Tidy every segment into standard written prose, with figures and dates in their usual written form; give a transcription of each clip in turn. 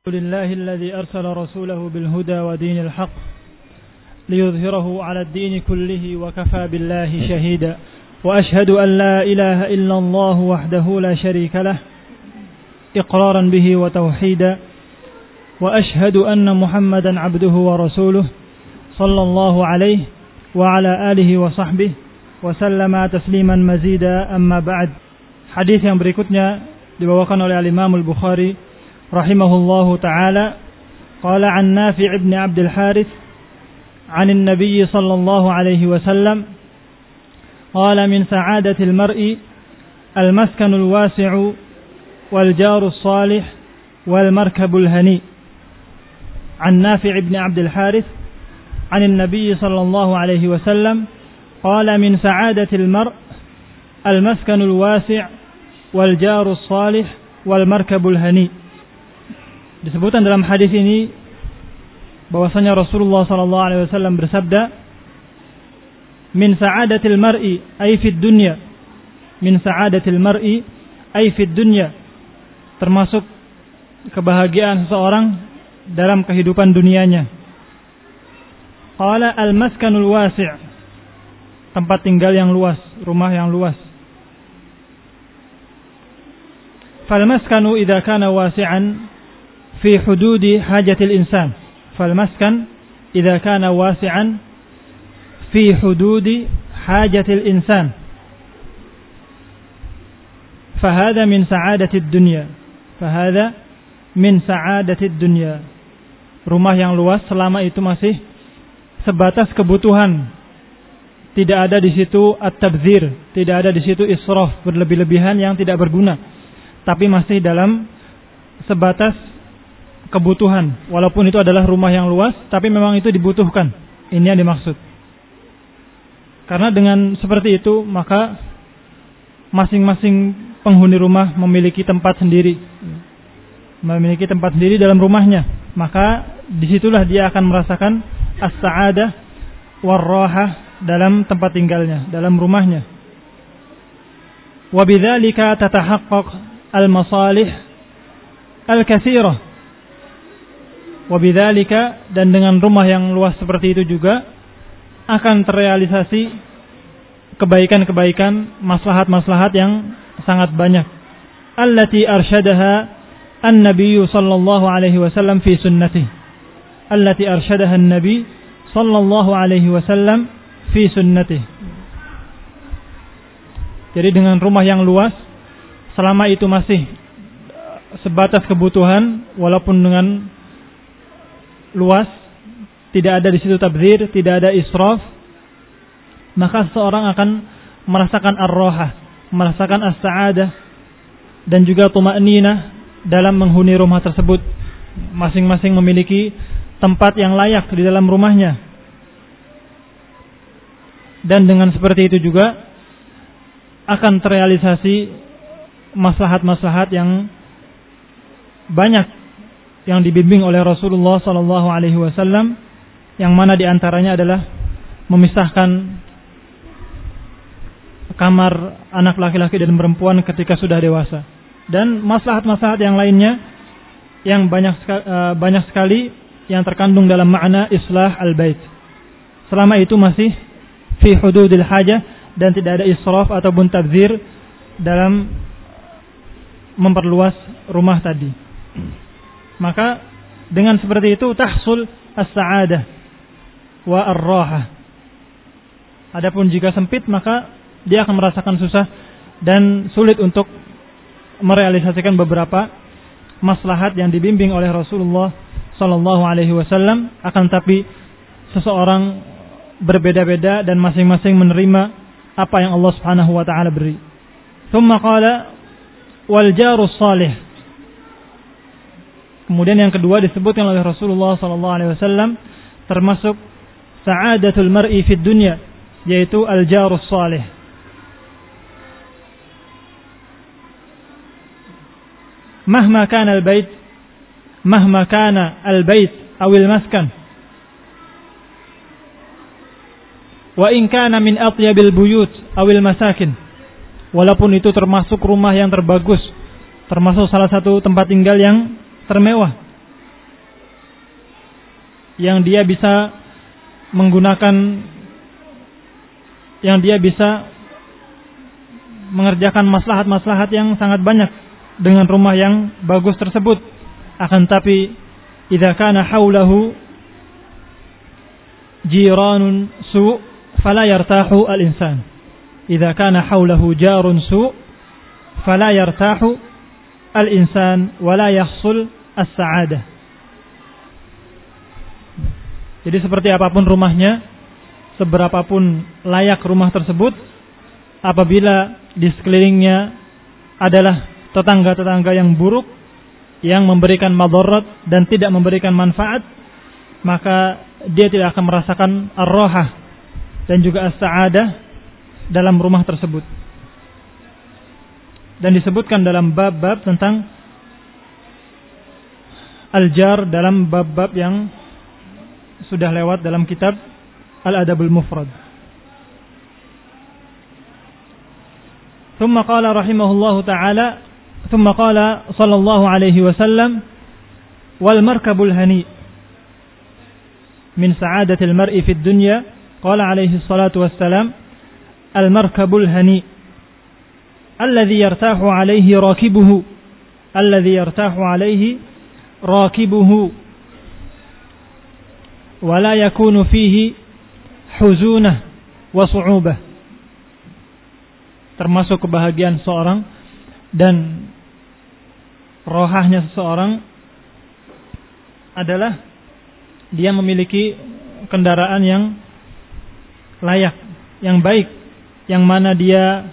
لله الذي أرسل رسوله بالهدى ودين الحق ليظهره على الدين كله وكفى بالله شهيدا وأشهد أن لا إله إلا الله وحده لا شريك له إقرارا به وتوحيدا وأشهد أن محمدا عبده ورسوله صلى الله عليه وعلى آله وصحبه وسلم تسليما مزيدا أما بعد. Hadis yang berikutnya dibawakan oleh Imam Al-Bukhari rahimahullahu ta'ala, qala an Nafi' ibn Abdul Harith an an-nabiy sallallahu alaihi wasallam qala min sa'adatil mar'i al-maskanul wasi'u wal jarus salih wal markabul hani. An Nafi' ibn Abdul Harith an an-nabiy sallallahu alaihi wasallam qala min sa'adatil mar' al-maskanul wasi' wal jarus salih wal markabul hani. Disebutkan dalam hadis ini bahwasanya Rasulullah sallallahu alaihi wasallam bersabda, min sa'adatil mar'i ay fid dunya, min sa'adatil mar'i ay fid dunya, termasuk kebahagiaan seseorang dalam kehidupan dunianya. Qala al-maskanul wasi', tempat tinggal yang luas, rumah yang luas. Fal maskanu idza kana wasi'an fi hududi hajatil insan. Fal maskan idza kana wasi'an fi hududi hajatil insan. Fahada min sa'adatid dunya. Fahada min sa'adatid dunya. Rumah yang luas selama itu masih sebatas kebutuhan. Tidak ada di situ at-tabdzir, tidak ada di situ israf, berlebih-lebihan yang tidak berguna. Tapi masih dalam sebatas kebutuhan. Walaupun itu adalah rumah yang luas, tapi memang itu dibutuhkan. Ini yang dimaksud. Karena dengan seperti itu, maka masing-masing penghuni rumah memiliki tempat sendiri. Memiliki tempat sendiri dalam rumahnya. Maka disitulah dia akan merasakan as-sa'adah war-rahah dalam tempat tinggalnya, dalam rumahnya. Wa bidzalika tatahaqqaq al-masalih al-katsirah. Wabidzalika, dan dengan rumah yang luas seperti itu juga akan terrealisasi kebaikan-kebaikan, maslahat-maslahat yang sangat banyak. Allati arsyadaha an-nabiy sallallahu alaihi wasallam fi sunnatihi. Allati arsyadaha an-nabiy sallallahu alaihi wasallam fi sunnatihi. Jadi dengan rumah yang luas, selama itu masih sebatas kebutuhan, walaupun dengan luas, tidak ada di situ tabdzir, tidak ada israf, maka seseorang akan merasakan ar-rahah, merasakan as-sa'adah, dan juga tuma'ninah dalam menghuni rumah tersebut. Masing-masing memiliki tempat yang layak di dalam rumahnya. Dan dengan seperti itu juga akan terrealisasi maslahat-maslahat yang banyak yang dibimbing oleh Rasulullah sallallahu alaihi wasallam, yang mana diantaranya adalah memisahkan kamar anak laki-laki dan perempuan ketika sudah dewasa, dan maslahat-maslahat yang lainnya yang banyak sekali yang terkandung dalam makna islah al-bait. Selama itu masih fi hududil hajah dan tidak ada israf ataupun tabdzir dalam memperluas rumah tadi. Maka dengan seperti itu tahsul as-sa'adah wa ar-rahah. Adapun jika sempit, maka dia akan merasakan susah dan sulit untuk merealisasikan beberapa maslahat yang dibimbing oleh Rasulullah sallallahu alaihi wasallam. Akan tapi seseorang berbeda-beda dan masing-masing menerima apa yang Allah Subhanahu wa taala beri. Tsumma qala wal jarus salih. Kemudian yang kedua disebutkan oleh Rasulullah sallallahu alaihi wasallam termasuk sa'adatul mar'i fid dunya, yaitu al jarus salih. Mahma kana al bait aw al maskan, wa in kana min atyabil buyut aw al masakin. Walaupun itu termasuk rumah yang terbagus, termasuk salah satu tempat tinggal yang termewah, yang dia bisa menggunakan, yang dia bisa mengerjakan maslahat-maslahat yang sangat banyak dengan rumah yang bagus tersebut. Akan tapi idza kana haulahu jiranun su' fala yartahu al-insan. Idza kana haulahu jarun su' fala yartahu al-insan wa la yahsul as-sa'adah. Jadi seperti apapun rumahnya, seberapapun layak rumah tersebut, apabila di sekelilingnya adalah tetangga-tetangga yang buruk, yang memberikan madarat dan tidak memberikan manfaat, maka dia tidak akan merasakan ar-rahah dan juga as-sa'adah dalam rumah tersebut. Dan disebutkan dalam bab-bab tentang al-jar dalam bab-bab yang sudah lewat dalam kitab Al-Adabul Mufrad. ثم قال رحمه الله تعالى ثم قال صلى الله عليه وسلم والمركب الهنيء من سعادة المرء في الدنيا قال عليه الصلاة والسلام المركب الهنيء الذي يرتاح عليه راكبه الذي يرتاح عليه راكبه ولا يكون فيه حزونة وصعوبة. Termasuk kebahagiaan seorang dan rohahnya seseorang adalah dia memiliki kendaraan yang layak, yang baik, yang mana dia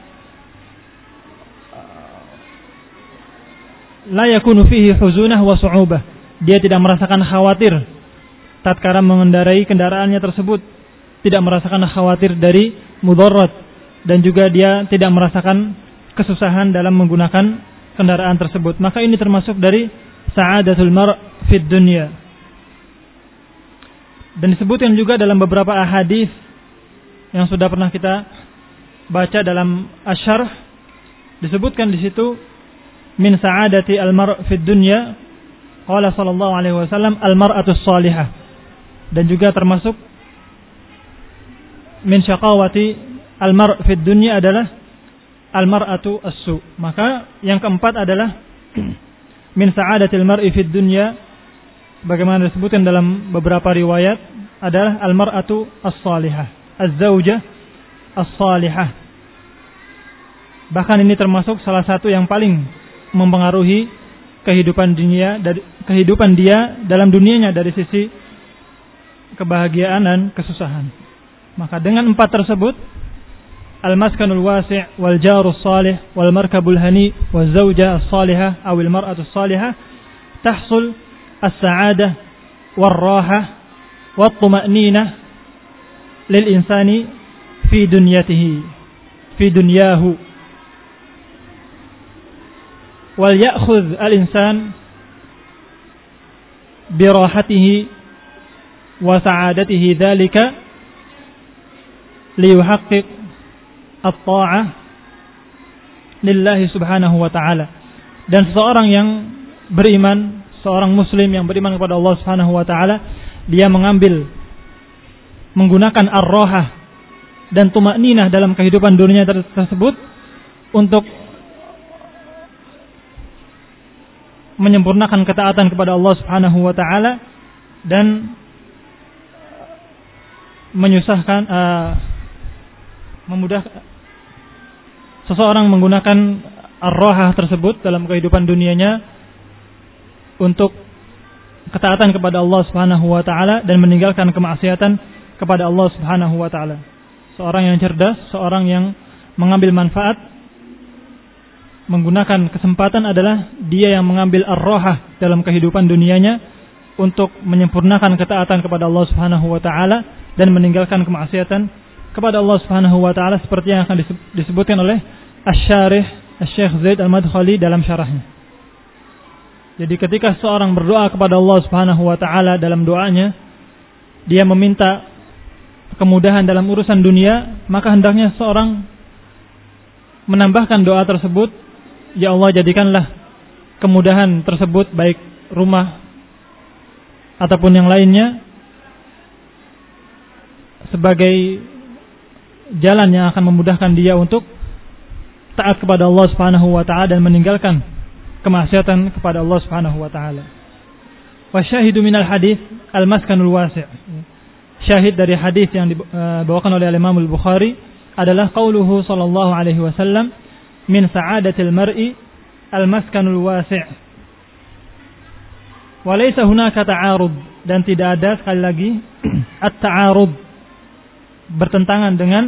la yakunu fihi huzunah wa su'ubah. Dia tidak merasakan khawatir tatkala mengendarai kendaraannya tersebut, tidak merasakan khawatir dari mudarat, dan juga dia tidak merasakan kesusahan dalam menggunakan kendaraan tersebut. Maka ini termasuk dari sa'adatul mar' fid dunya. Dan disebutkan juga dalam beberapa ahadis yang sudah pernah kita baca dalam asy-syarh, disebutkan di situ min sa'adati al-mar' fid dunya qala sallallahu alaihi wasallam al-mar'atus salihah. Dan juga termasuk min syaqawati al-mar' fid dunya adalah al-mar'atu as-su. Maka yang keempat adalah min sa'adatil mar'i fid dunya, bagaimana disebutkan dalam beberapa riwayat, adalah al-mar'atu as-salihah, az-zaujah as-salihah. Bahkan ini termasuk salah satu yang paling mempengaruhi kehidupan dia dalam dunianya dari sisi kebahagiaan dan kesusahan. Maka dengan empat tersebut, al-maskanul wasi' wal jarus salih wal markabul hani wal zawjah as-salihah atau al-mar'atu as-salihah tahsul as-sa'adah wal rahah wal tuma'ninah lil insani fi dunyahu wal ya'khudh al-insan bi rahatihi wa sa'adatihi dhalika liyuhaqqiq at-ta'ah lillahi subhanahu wa ta'ala. Dan seseorang yang beriman, seorang muslim yang beriman kepada Allah subhanahu wa ta'ala, dia menggunakan ar-rahah dan tuma'ninah dalam kehidupan dunia tersebut untuk menyempurnakan ketaatan kepada Allah subhanahu wa ta'ala dan memudahkan seseorang menggunakan ar-rahah tersebut dalam kehidupan dunianya untuk ketaatan kepada Allah Subhanahu wa taala dan meninggalkan kemaksiatan kepada Allah Subhanahu wa taala. Seorang yang cerdas, seorang yang mengambil manfaat, menggunakan kesempatan adalah dia yang mengambil ar-rahah dalam kehidupan dunianya untuk menyempurnakan ketaatan kepada Allah Subhanahu wa taala dan meninggalkan kemaksiatan kepada Allah Subhanahu wa taala, seperti yang akan disebutkan oleh Asy-Syarih Asy-Syaikh Zaid Al-Madkhali dalam syarahnya. Jadi ketika seorang berdoa kepada Allah Subhanahu wa taala, dalam doanya dia meminta kemudahan dalam urusan dunia, maka hendaknya seorang menambahkan doa tersebut, ya Allah jadikanlah kemudahan tersebut, baik rumah ataupun yang lainnya, sebagai jalan yang akan memudahkan dia untuk taat kepada Allah Subhanahu wa taala dan meninggalkan kemaksiatan kepada Allah Subhanahu wa taala. Wa syahidu minal hadis al-maskanul wasi'. Syahid dari hadis yang dibawakan oleh Imam Al-Bukhari adalah qauluhu sallallahu alaihi wasallam, min sa'adatil mar'i al-maskanul wasi'. Wa laysa hunaka ta'arud, dan tidak ada sekali lagi at-ta'arud, bertentangan dengan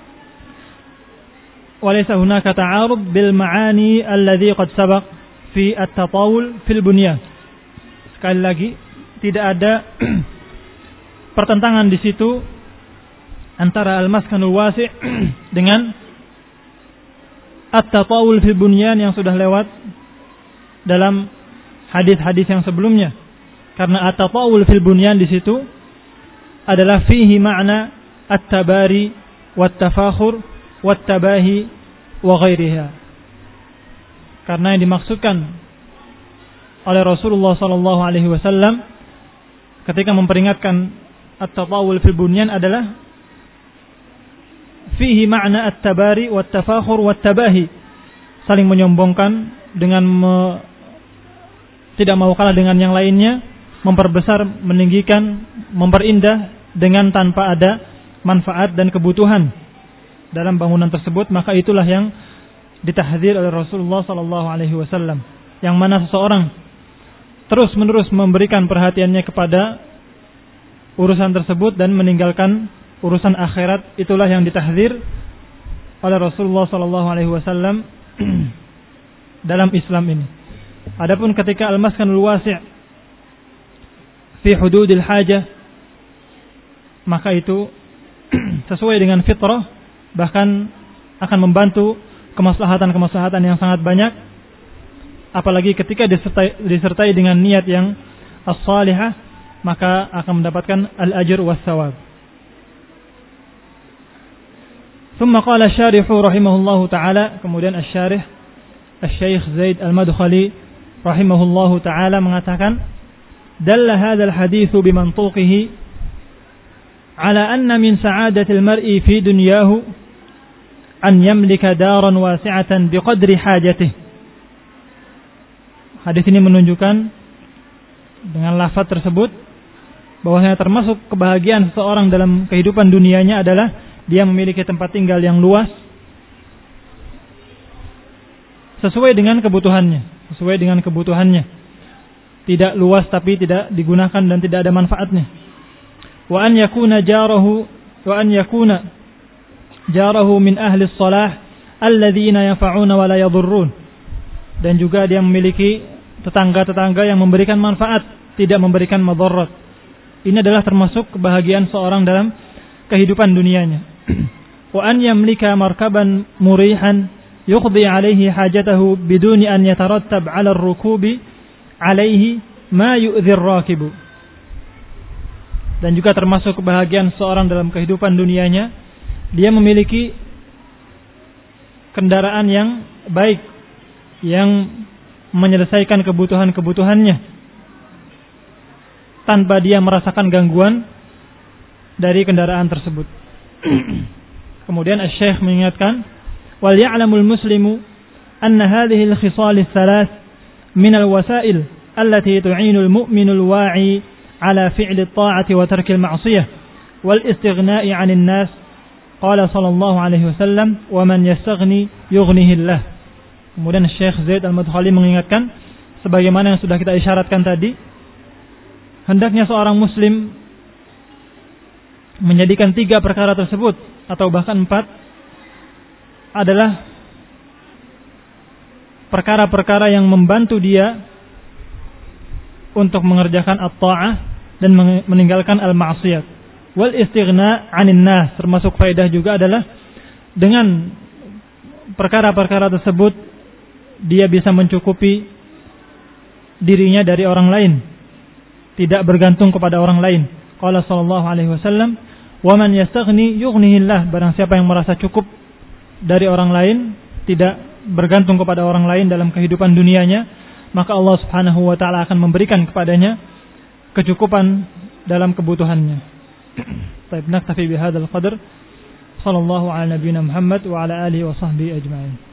wa laysa hunaka ta'arud bil ma'ani alladhi qad sabaq fi at-tatawul fil bunyan. Sekali lagi tidak ada pertentangan di situ antara al-maskanul wasi' dengan at-tatawul fil bunyan yang sudah lewat dalam hadis-hadis yang sebelumnya. Karena at-tatawul fil bunyan di situ adalah fihi makna at-tabari wat-tafakhur wat-tabahi wa ghairiha. Karena yang dimaksudkan oleh Rasulullah sallallahu alaihi wasallam ketika memperingatkan at-tatawul fil bunyan adalah fihi makna at-tabari wat-tafakhur wat-tabahi, saling menyombongkan dengan tidak mau kalah dengan yang lainnya, memperbesar, meninggikan, memperindah dengan tanpa ada manfaat dan kebutuhan dalam bangunan tersebut. Maka itulah yang ditahdzir oleh Rasulullah sallallahu alaihi wasallam, yang mana seseorang terus-menerus memberikan perhatiannya kepada urusan tersebut dan meninggalkan urusan akhirat, itulah yang ditahdzir oleh Rasulullah sallallahu alaihi wasallam dalam Islam ini. Adapun ketika al-maskanul wasi' fi hududil hajah, maka itu sesuai dengan fitrah, bahkan akan membantu kemaslahatan-kemaslahatan yang sangat banyak, apalagi ketika disertai dengan niat yang as-salihah, maka akan mendapatkan al-ajr was-sawab. Thumma qala asy-syarih rahimahullahu taala, kemudian asy-syarih Asy-Syaikh Zaid Al-Madkhali rahimahullahu taala mengatakan, dalla hadzal hadits bimantuqihi ala anna min sa'adatil mar'i fi dunyahu an yamlika daran wasi'atan biqadri hajatihi. Hadis ini menunjukkan dengan lafaz tersebut bahwasanya termasuk kebahagiaan seseorang dalam kehidupan dunianya adalah dia memiliki tempat tinggal yang luas sesuai dengan kebutuhannya, tidak luas tapi tidak digunakan dan tidak ada manfaatnya. Wa an yakuna jarahu min ahli shalah alladzina yanfa'una wa la yadhurrun, dan juga dia memiliki tetangga-tetangga yang memberikan manfaat, tidak memberikan madarat. Ini adalah termasuk kebahagiaan seorang dalam kehidupan dunianya. Wa an yamlika markaban murihan yuqdi alaihi hajatahu biduni an yatarattab ala ar-rukubi alaihi ma yu'dhi ar-rakibu. Dan juga termasuk kebahagiaan seorang dalam kehidupan dunianya, dia memiliki kendaraan yang baik yang menyelesaikan kebutuhan-kebutuhannya tanpa dia merasakan gangguan dari kendaraan tersebut. Kemudian Asy-Syaikh mengingatkan, wal ya'lamul muslimu anna hadhihi al-khisal ats-tsalath min al-wasail allati tu'inu al-mu'minu al-wa'i ala fi'li at-ta'ati wa tarki al-ma'siyah wal istighna'i 'anil nas. Qala sallallahu alaihi wasallam, wa man yastaghni yughnihi Allah. Kemudian Syekh Zaid Al-Madkhali mengingatkan, sebagaimana yang sudah kita isyaratkan tadi, hendaknya seorang muslim menjadikan 3 perkara tersebut, atau bahkan 4, adalah perkara-perkara yang membantu dia untuk mengerjakan at-ta'ah dan meninggalkan al-ma'siyat. Wal istighna 'anil nas, termasuk faedah juga adalah dengan perkara-perkara tersebut dia bisa mencukupi dirinya dari orang lain, tidak bergantung kepada orang lain. Qala sallallahu alaihi wasallam, wa man yastaghni yughnihillah, barang siapa yang merasa cukup dari orang lain, tidak bergantung kepada orang lain dalam kehidupan dunianya, maka Allah Subhanahu wa taala akan memberikan kepadanya kecukupan dalam kebutuhannya. طيب نكتفي بهذا القدر. صلى الله على نبينا محمد وعلى آله وصحبه أجمعين.